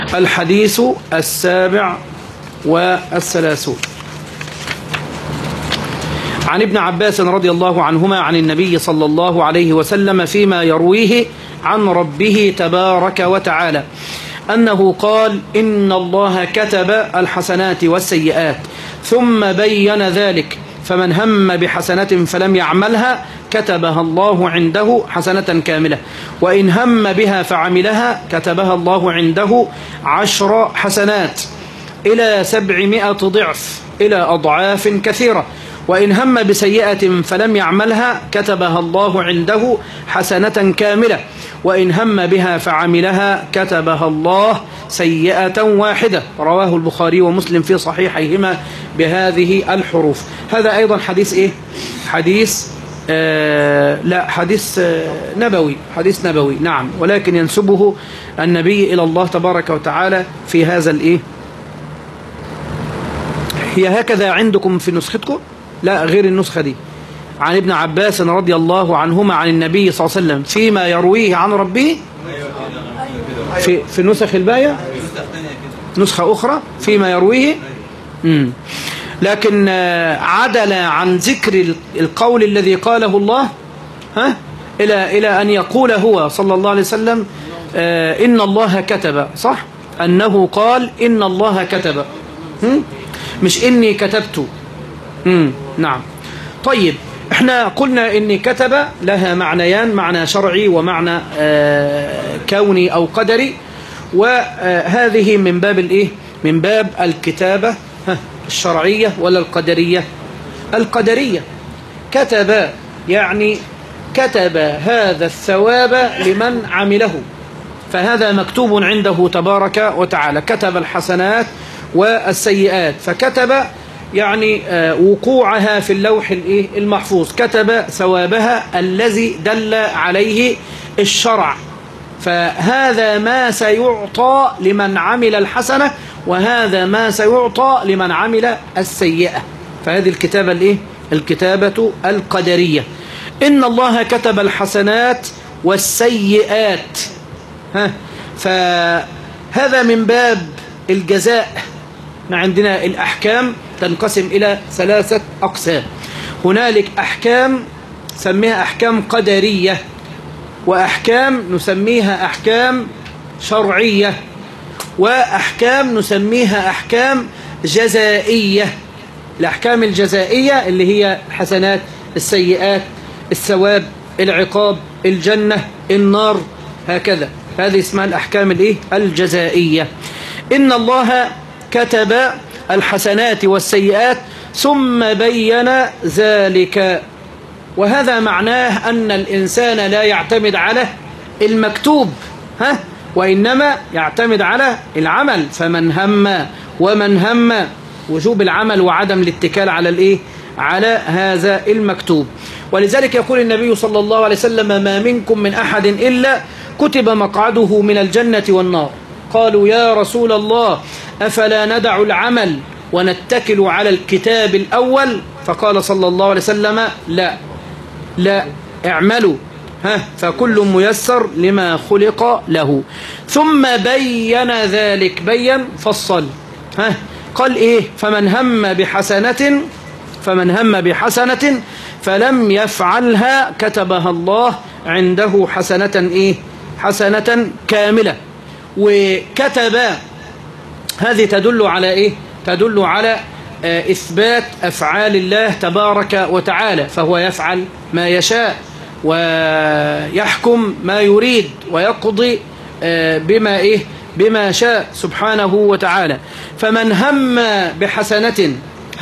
الحديث 37 عن ابن عباس رضي الله عنهما عن النبي صلى الله عليه وسلم فيما يرويه عن ربه تبارك وتعالى أنه قال: إن الله كتب الحسنات والسيئات ثم بين ذلك، فمن هم بحسنة فلم يعملها كتبها الله عنده حسنة كاملة، وإن هم بها فعملها كتبها الله عنده 10 حسنات إلى 700 ضعف إلى أضعاف كثيرة، وإن هم بسيئة فلم يعملها كتبها الله عنده حسنة كاملة، وإن هم بها فعملها كتبها الله سيئة واحدة. رواه البخاري ومسلم في صحيحيهما بهذه الحروف. هذا أيضا حديث إيه؟ حديث حديث نبوي نعم، ولكن ينسبه النبي إلى الله تبارك وتعالى في هذا الإيه؟ هي هكذا عندكم في نسختكم؟ لا، غير النسخة دي. عن ابن عباس رضي الله عنهما عن النبي صلى الله عليه وسلم فيما يرويه عن ربه في نسخ الباية، نسخة أخرى فيما يرويه. لكن عدل عن ذكر القول الذي قاله الله إلى أن يقول هو صلى الله عليه وسلم إن الله كتب، صح؟ أنه قال إن الله كتب، مش إني كتبت. نعم. طيب، احنا قلنا إن كتب لها معنيان، معنى شرعي ومعنى كوني أو قدري، وهذه من باب الإيه؟ من باب الكتابة الشرعية ولا القدرية؟ القدرية. كتب يعني كتب هذا الثواب لمن عمله، فهذا مكتوب عنده تبارك وتعالى. كتب الحسنات والسيئات، فكتب يعني وقوعها في اللوح المحفوظ، كتب ثوابها الذي دل عليه الشرع، فهذا ما سيعطى لمن عمل الحسنة، وهذا ما سيعطى لمن عمل السيئة. فهذه الكتابة الكتابة القدرية. إن الله كتب الحسنات والسيئات، فهذا من باب الجزاء. عندنا الأحكام تنقسم إلى 3 أقسام. هنالك أحكام نسميها أحكام قدرية، وأحكام نسميها أحكام شرعية، وأحكام نسميها أحكام جزائية. الأحكام الجزائية اللي هي الحسنات، السيئات، الثواب، العقاب، الجنة، النار، هكذا. هذه اسمها الأحكام الجزائية. إن الله كتب الحسنات والسيئات ثم بين ذلك، وهذا معناه أن الإنسان لا يعتمد على المكتوب، وإنما يعتمد على العمل. فمن هم ومن هم، وجوب العمل وعدم الاتكال على هذا المكتوب. ولذلك يقول النبي صلى الله عليه وسلم: ما منكم من أحد إلا كتب مقعده من الجنة والنار. قالوا: يا رسول الله، أفلا ندع العمل ونتكل على الكتاب الأول؟ فقال صلى الله عليه وسلم: لا، اعملوا فكل ميسر لما خلق له. ثم بين ذلك، بين فصل، قال إيه؟ فمن هم بحسنة فلم يفعلها كتبها الله عنده حسنة كاملة. وكتب هذه تدل على إيه؟ تدل على إثبات أفعال الله تبارك وتعالى، فهو يفعل ما يشاء ويحكم ما يريد ويقضي بما شاء سبحانه وتعالى. فمن هم بحسنة،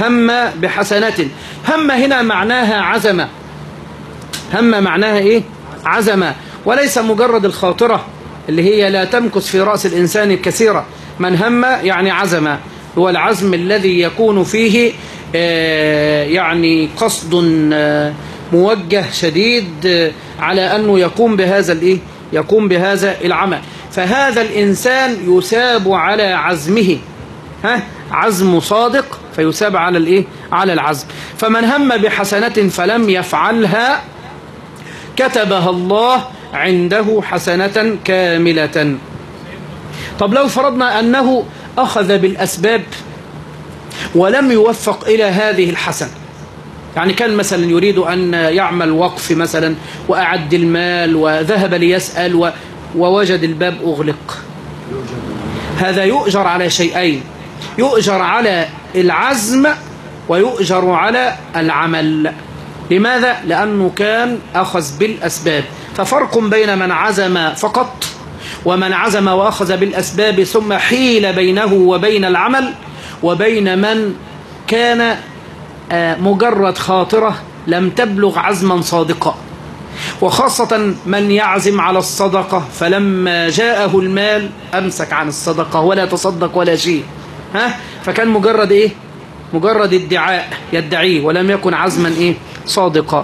هم هنا معناها عزمة. هم معناها عزمة، وليس مجرد الخاطرة اللي هي لا تمكث في رأس الإنسان كثيرة. من هم يعني عزم، هو العزم الذي يكون فيه يعني قصد موجه شديد على أنه يقوم بهذا العمل. فهذا الإنسان يثاب على عزمه، عزم صادق، فيثاب على العزم. فمن هم بحسنة فلم يفعلها كتبها الله عنده حسنة كاملة. طب لو فرضنا أنه أخذ بالأسباب ولم يوفق إلى هذه الحسنة، يعني كان مثلا يريد أن يعمل وقف مثلا وأعد المال وذهب ليسأل ووجد الباب أغلق، هذا يؤجر على شيئين، يؤجر على العزم ويؤجر على العمل. لماذا؟ لأنه كان أخذ بالأسباب. ففرق بين من عزم فقط ومن عزم وأخذ بالأسباب ثم حيل بينه وبين العمل، وبين من كان مجرد خاطرة لم تبلغ عزما صادقا. وخاصة من يعزم على الصدقة فلما جاءه المال أمسك عن الصدقة ولا تصدق ولا شيء، فكان مجرد إيه؟ مجرد ادعاء يدعيه ولم يكن عزما إيه؟ صادقا.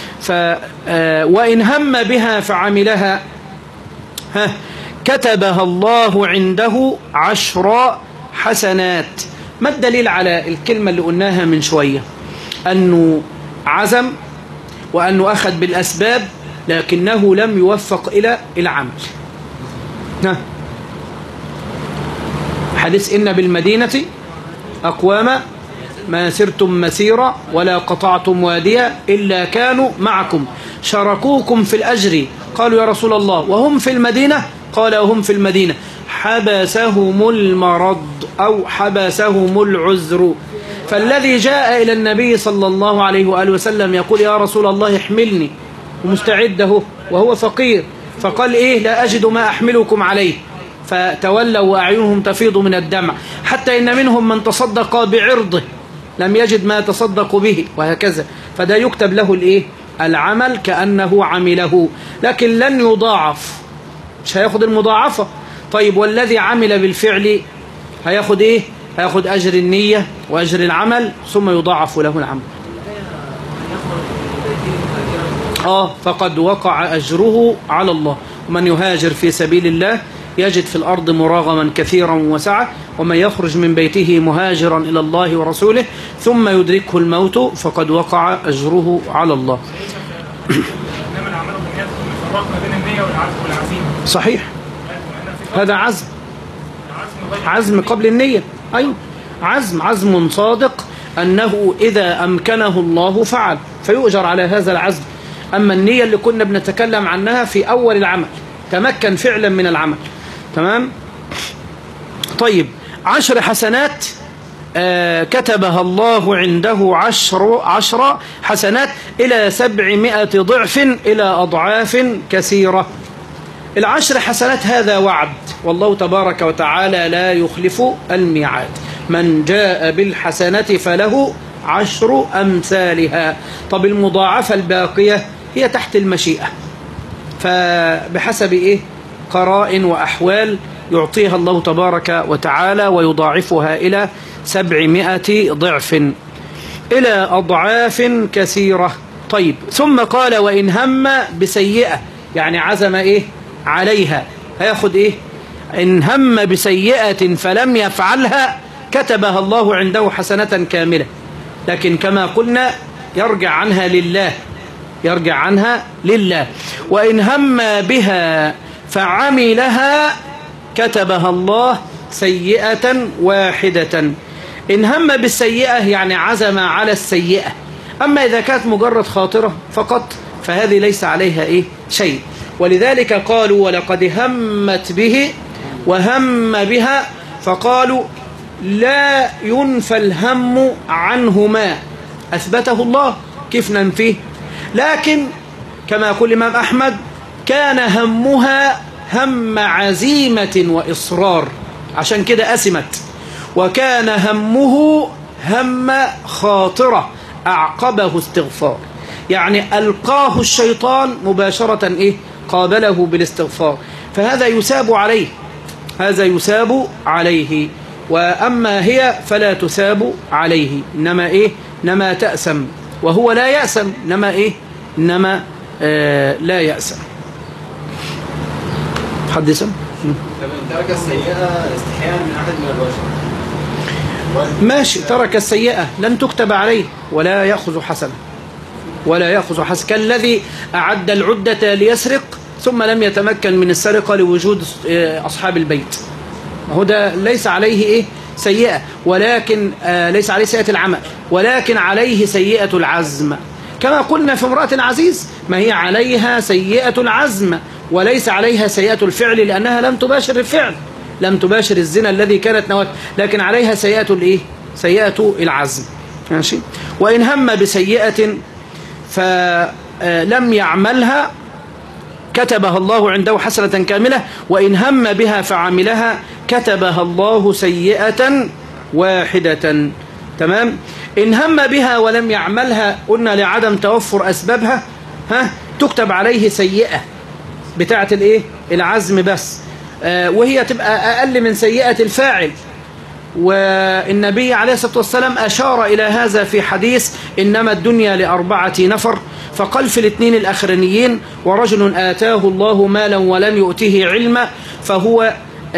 وإن هم بها فعملها كتبها الله عنده 10 حسنات. ما الدليل على الكلمة اللي قلناها من شوية؟ أنه عزم وأنه أخذ بالأسباب لكنه لم يوفق إلى العمل. حديث إن بالمدينة أقواما ما سرتم مسيرا ولا قطعتم واديا إلا كانوا معكم شاركوكم في الأجر. قالوا يا رسول الله وهم في المدينة؟ قال وهم في المدينة حبسهم المرض أو حبسهم العذر. فالذي جاء إلى النبي صلى الله عليه وآله وسلم يقول يا رسول الله احملني ومستعده وهو فقير، فقال إيه؟ لا أجد ما أحملكم عليه، فتولوا وأعينهم تفيض من الدمع، حتى إن منهم من تصدق بعرضه لم يجد ما يتصدق به، وهكذا. فده يكتب له الإيه؟ العمل كأنه عمله، لكن لن يضاعف، مش هياخد المضاعفة. طيب والذي عمل بالفعل هياخد إيه؟ هياخد أجر النية وأجر العمل ثم يضاعف له العمل. فقد وقع أجره على الله. ومن يهاجر في سبيل الله يجد في الأرض مراغما كثيرا وسعة، ومن يخرج من بيته مهاجرا إلى الله ورسوله ثم يدركه الموت فقد وقع أجره على الله. صحيح، هذا عزم قبل النية. أيوة، عزم صادق أنه إذا أمكنه الله فعل فيؤجر على هذا العزم. أما النية اللي كنا بنتكلم عنها في أول العمل تمكن فعلا من العمل. تمام. طيب 10 حسنات كتبها الله عنده 10 حسنات إلى 700 ضعف إلى أضعاف كثيرة. 10 حسنات هذا وعد، والله تبارك وتعالى لا يخلف الميعاد. من جاء بالحسنة فله 10 أمثالها. طب المضاعفة الباقية هي تحت المشيئة، فبحسب إيه؟ قرائن وأحوال يعطيها الله تبارك وتعالى ويضاعفها إلى 700 ضعف إلى أضعاف كثيرة. طيب ثم قال وإن هم بسيئة، يعني عزم إيه؟ عليها، هياخد إيه؟ إن هم بسيئة فلم يفعلها كتبها الله عنده حسنة كاملة، لكن كما قلنا يرجع عنها لله. وإن هم بها فعملها كتبها الله سيئة واحدة. إن هم بالسيئة يعني عزم على السيئة. أما إذا كانت مجرد خاطرة فقط فهذه ليس عليها إيه؟ شيء. ولذلك قالوا ولقد همت به وهم بها، فقالوا لا ينفى الهم عنهما، أثبته الله، كيف ننفيه؟ لكن كما يقول الإمام أحمد كان همها هم عزيمة وإصرار، عشان كده أسمت. وكان همه هم خاطرة أعقبه استغفار، يعني ألقاه الشيطان مباشرة إيه؟ قابله بالاستغفار، فهذا يساب عليه، هذا يساب عليه. وأما هي فلا تساب عليه، إنما إيه؟ إنما تأسم، وهو لا يأسم، إنما إيه؟ إنما لا يأسم. حدثا ترك السيئة استحياء من أحد من البشر، ماشي، ترك السيئة لن تكتب عليه ولا يأخذ حسنة، كالذي أعد العدة ليسرق ثم لم يتمكن من السرقة لوجود أصحاب البيت، هو ده ليس عليه إيه سيئة، ولكن ليس عليه سيئة العمل، ولكن عليه سيئة العزم. كما قلنا في امرأة العزيز، ما هي عليها سيئة العزم وليس عليها سيئة الفعل، لأنها لم تباشر الفعل، لم تباشر الزنا الذي كانت نوت، لكن عليها سيئة الإيه؟ سيئة العزم. ماشي. وإن هم بسيئة فلم يعملها كتبها الله عنده حسنة كاملة، وإن هم بها فعملها كتبها الله سيئة واحدة. تمام. إن هم بها ولم يعملها قلنا لعدم توفر أسبابها، تكتب عليه سيئة بتاعة الإيه؟ العزم بس، وهي تبقى أقل من سيئة الفاعل. والنبي عليه الصلاة والسلام أشار إلى هذا في حديث إنما الدنيا ل4 نفر، فقال في الاثنين الأخرانيين: ورجل آتاه الله مالا ولم يؤته علما فهو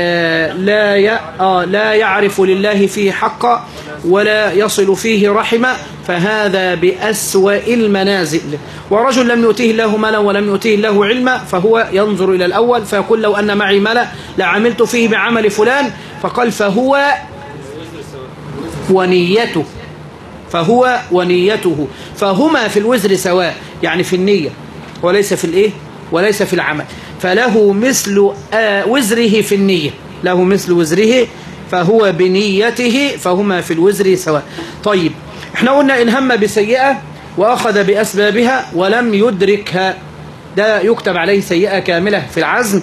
لا يعرف لله فيه حقا ولا يصل فيه رحمة، فهذا بأسوأ المنازل. ورجل لم يؤته الله مالا ولم يؤته الله علما فهو ينظر إلى الأول فيقول: لو أن معي مالا لعملت فيه بعمل فلان، فقال: فهو ونيته، فهو ونيته، فهما في الوزر سواء، يعني في النية وليس في الإيه؟ وليس في العمل، فله مثل وزره في النية، له مثل وزره، فهو بنيته، فهما في الوزر سواء. طيب، احنا قلنا إن هم بسيئة وأخذ بأسبابها ولم يدركها، ده يكتب عليه سيئة كاملة في العزم،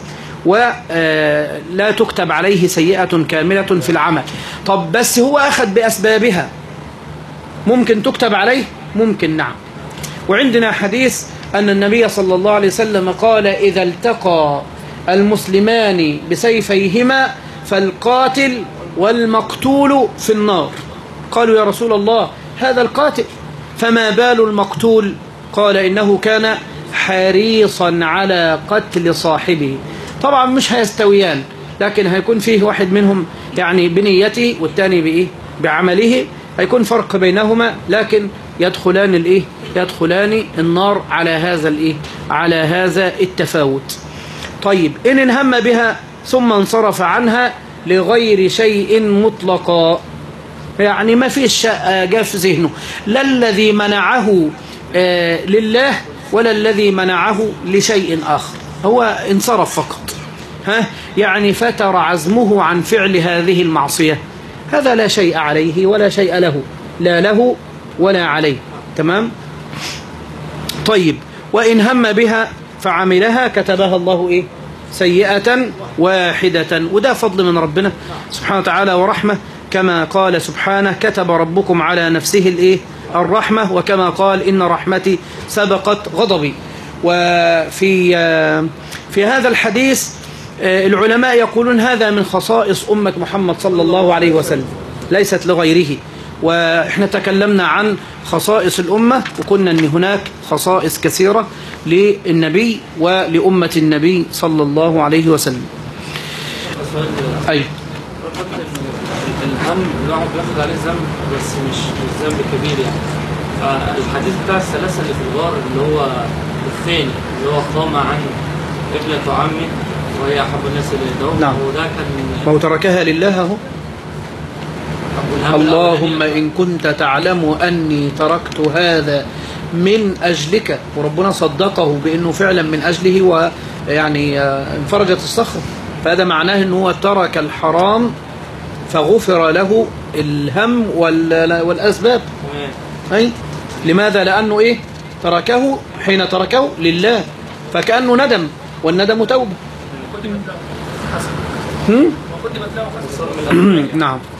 ولا تكتب عليه سيئة كاملة في العمل. طب بس هو أخذ بأسبابها، ممكن تكتب عليه؟ ممكن، نعم. وعندنا حديث أن النبي صلى الله عليه وسلم قال: إذا التقى المسلمان بسيفيهما فالقاتل والمقتول في النار. قالوا: يا رسول الله، هذا القاتل، فما بال المقتول؟ قال: إنه كان حريصا على قتل صاحبه. طبعا مش هيستويان، لكن هيكون فيه واحد منهم يعني بنيته والثاني بإيه؟ بعمله، هيكون فرق بينهما، لكن يدخلان الإيه؟ يدخلان النار على هذا الإيه؟ على هذا التفاوت. طيب، إن انهم بها ثم انصرف عنها لغير شيء مطلقا، يعني ما فيش جاء في ذهنه لا الذي منعه لله ولا الذي منعه لشيء آخر، هو انصرف فقط، يعني فتر عزمه عن فعل هذه المعصية، هذا لا شيء عليه ولا شيء له، لا له ولا عليه. تمام. طيب، وإن هم بها فعملها كتبها الله إيه؟ سيئة واحدة. وده فضل من ربنا سبحانه وتعالى ورحمة، كما قال سبحانه: كتب ربكم على نفسه الإيه؟ الرحمة، وكما قال: إن رحمتي سبقت غضبي. وفي هذا الحديث العلماء يقولون هذا من خصائص أمة محمد صلى الله عليه وسلم، ليست لغيره. وإحنا تكلمنا عن خصائص الأمة، وقلنا أن هناك خصائص كثيرة للنبي ولأمة النبي صلى الله عليه وسلم. أي الهم الواحد بياخد عليه ذنب، بس مش ذنب كبير يعني. فالحديث بتاع الثلاثة اللي في الغار اللي هو الثاني، اللي هو قام عن ابنة عمه وهي أحب الناس إليه، نعم. وده كان ما هو تركها لله أهو. اللهم إن كنت تعلم أني تركت هذا من أجلك، وربنا صدقه بأنه فعلا من أجله، ويعني انفرجت الصخرة، فهذا معناه أنه ترك الحرام فغفر له الهم والأسباب. أي لماذا؟ لأنه إيه؟ تركه، حين تركه لله، فكأنه ندم، والندم توبة. نعم.